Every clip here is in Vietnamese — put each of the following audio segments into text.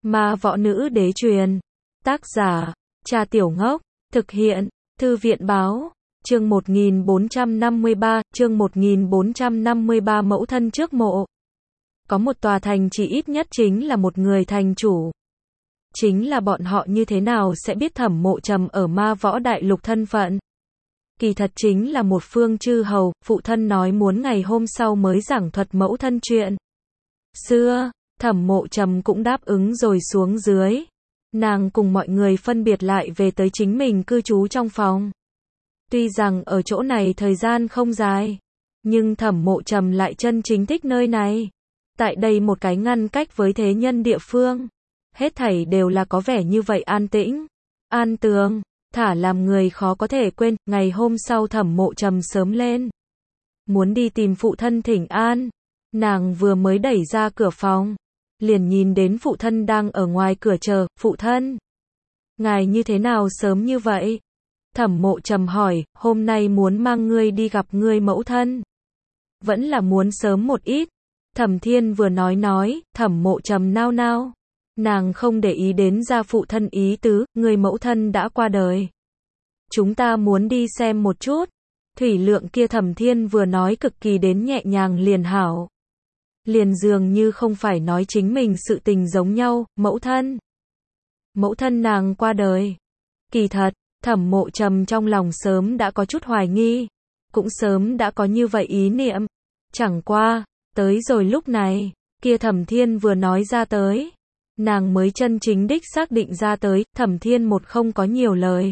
Ma võ nữ đế truyền. Tác giả, Cha Tiểu Ngốc. Thực hiện, Thư viện báo. Chương 1453, chương 1453 mẫu thân trước mộ. Có một tòa thành chỉ ít nhất chính là một người thành chủ. Chính là bọn họ như thế nào sẽ biết Thẩm Mộ Trầm ở Ma Võ Đại Lục thân phận. Kỳ thật chính là một phương chư hầu, phụ thân nói muốn ngày hôm sau mới giảng thuật mẫu thân chuyện xưa, Thẩm Mộ Trầm cũng đáp ứng rồi xuống dưới. Nàng cùng mọi người phân biệt lại về tới chính mình cư trú trong phòng. Tuy rằng ở chỗ này thời gian không dài, nhưng Thẩm Mộ Trầm lại chân chính thích nơi này. Tại đây một cái ngăn cách với thế nhân địa phương, hết thảy đều là có vẻ như vậy an tĩnh, an tường, thả làm người khó có thể quên. Ngày hôm sau Thẩm Mộ Trầm sớm lên, muốn đi tìm phụ thân thỉnh an. Nàng vừa mới đẩy ra cửa phòng, liền nhìn đến phụ thân đang ở ngoài cửa chờ. Phụ thân, ngài như thế nào sớm như vậy? Thẩm Mộ Trầm hỏi, hôm nay muốn mang ngươi đi gặp ngươi mẫu thân. Vẫn là muốn sớm một ít. Thẩm Thiên vừa nói, Thẩm Mộ Trầm nao nao. Nàng không để ý đến gia phụ thân ý tứ, người mẫu thân đã qua đời. Chúng ta muốn đi xem một chút. Thủy lượng kia Thẩm Thiên vừa nói cực kỳ đến nhẹ nhàng liền hảo. Liền dường như không phải nói chính mình sự tình giống nhau, mẫu thân nàng qua đời. Kỳ thật, Thẩm Mộ Trầm trong lòng sớm đã có chút hoài nghi, cũng sớm đã có như vậy ý niệm. Chẳng qua, tới rồi lúc này, kia Thẩm Thiên vừa nói ra tới, nàng mới chân chính đích xác định ra tới. Thẩm Thiên một không có nhiều lời,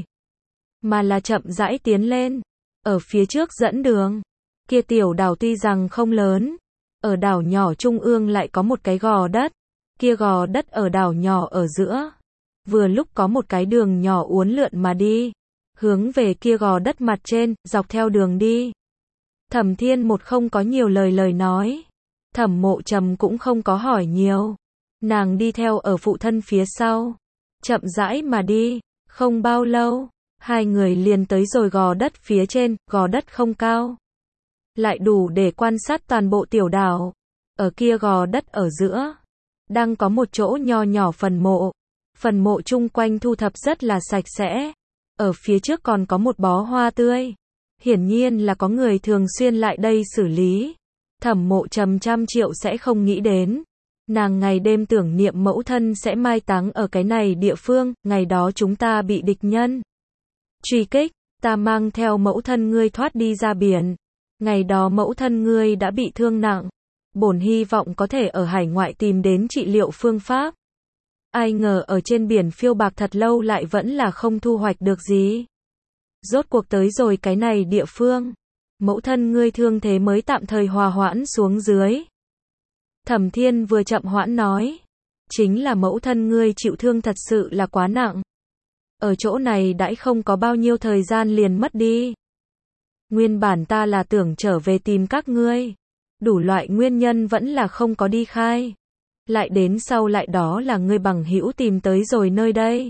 mà là chậm rãi tiến lên, ở phía trước dẫn đường. Kia tiểu đảo tuy rằng không lớn, ở đảo nhỏ trung ương lại có một cái gò đất, kia gò đất ở đảo nhỏ ở giữa. Vừa lúc có một cái đường nhỏ uốn lượn mà đi, hướng về kia gò đất mặt trên, dọc theo đường đi. Thẩm Thiên một không có nhiều lời nói, Thẩm Mộ Trầm cũng không có hỏi nhiều. Nàng đi theo ở phụ thân phía sau, chậm rãi mà đi. Không bao lâu, hai người liền tới rồi gò đất phía trên. Gò đất không cao, lại đủ để quan sát toàn bộ tiểu đảo. Ở kia gò đất ở giữa, đang có một chỗ nho nhỏ phần mộ. Phần mộ chung quanh thu thập rất là sạch sẽ. Ở phía trước còn có một bó hoa tươi. Hiển nhiên là có người thường xuyên lại đây xử lý. Thẩm Mộ Trầm trăm triệu sẽ không nghĩ đến, nàng ngày đêm tưởng niệm mẫu thân sẽ mai táng ở cái này địa phương. Ngày đó chúng ta bị địch nhân truy kích, ta mang theo mẫu thân ngươi thoát đi ra biển. Ngày đó mẫu thân ngươi đã bị thương nặng, bổn hy vọng có thể ở hải ngoại tìm đến trị liệu phương pháp. Ai ngờ ở trên biển phiêu bạc thật lâu lại vẫn là không thu hoạch được gì. Rốt cuộc tới rồi cái này địa phương, mẫu thân ngươi thương thế mới tạm thời hòa hoãn xuống dưới. Thẩm Thiên vừa chậm hoãn nói, chính là mẫu thân ngươi chịu thương thật sự là quá nặng. Ở chỗ này đãi không có bao nhiêu thời gian liền mất đi. Nguyên bản ta là tưởng trở về tìm các ngươi, đủ loại nguyên nhân vẫn là không có đi khai. Lại đến sau lại đó là ngươi bằng hữu tìm tới rồi nơi đây,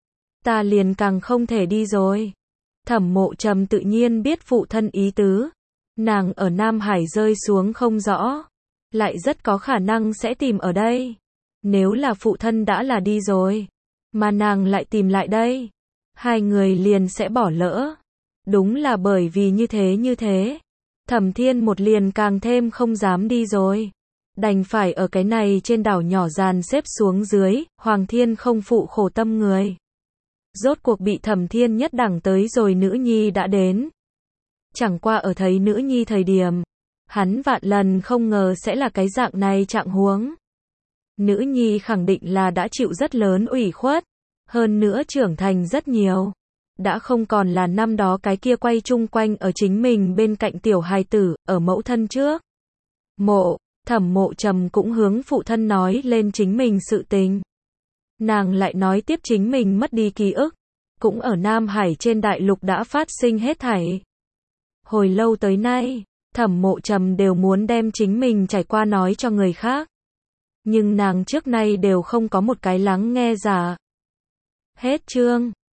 ta liền càng không thể đi rồi. Thẩm Mộ Trầm tự nhiên biết phụ thân ý tứ. Nàng ở Nam Hải rơi xuống không rõ, lại rất có khả năng sẽ tìm ở đây. Nếu là phụ thân đã là đi rồi, mà nàng lại tìm lại đây, hai người liền sẽ bỏ lỡ. Đúng là bởi vì như thế, Thẩm Thiên một liền càng thêm không dám đi rồi. Đành phải ở cái này trên đảo nhỏ dàn xếp xuống dưới. Hoàng Thiên không phụ khổ tâm người. Rốt cuộc bị Thẩm Thiên nhất đẳng tới rồi nữ nhi đã đến. Chẳng qua ở thấy nữ nhi thời điểm, hắn vạn lần không ngờ sẽ là cái dạng này trạng huống. Nữ nhi khẳng định là đã chịu rất lớn ủy khuất, hơn nữa trưởng thành rất nhiều. Đã không còn là năm đó cái kia quay chung quanh ở chính mình bên cạnh tiểu hài tử, ở mẫu thân trước mộ. Thẩm Mộ Trầm cũng hướng phụ thân nói lên chính mình sự tình. Nàng lại nói tiếp chính mình mất đi ký ức, cũng ở Nam Hải trên đại lục đã phát sinh hết thảy. Hồi lâu tới nay, Thẩm Mộ Trầm đều muốn đem chính mình trải qua nói cho người khác. Nhưng nàng trước nay đều không có một cái lắng nghe giả. Hết chương.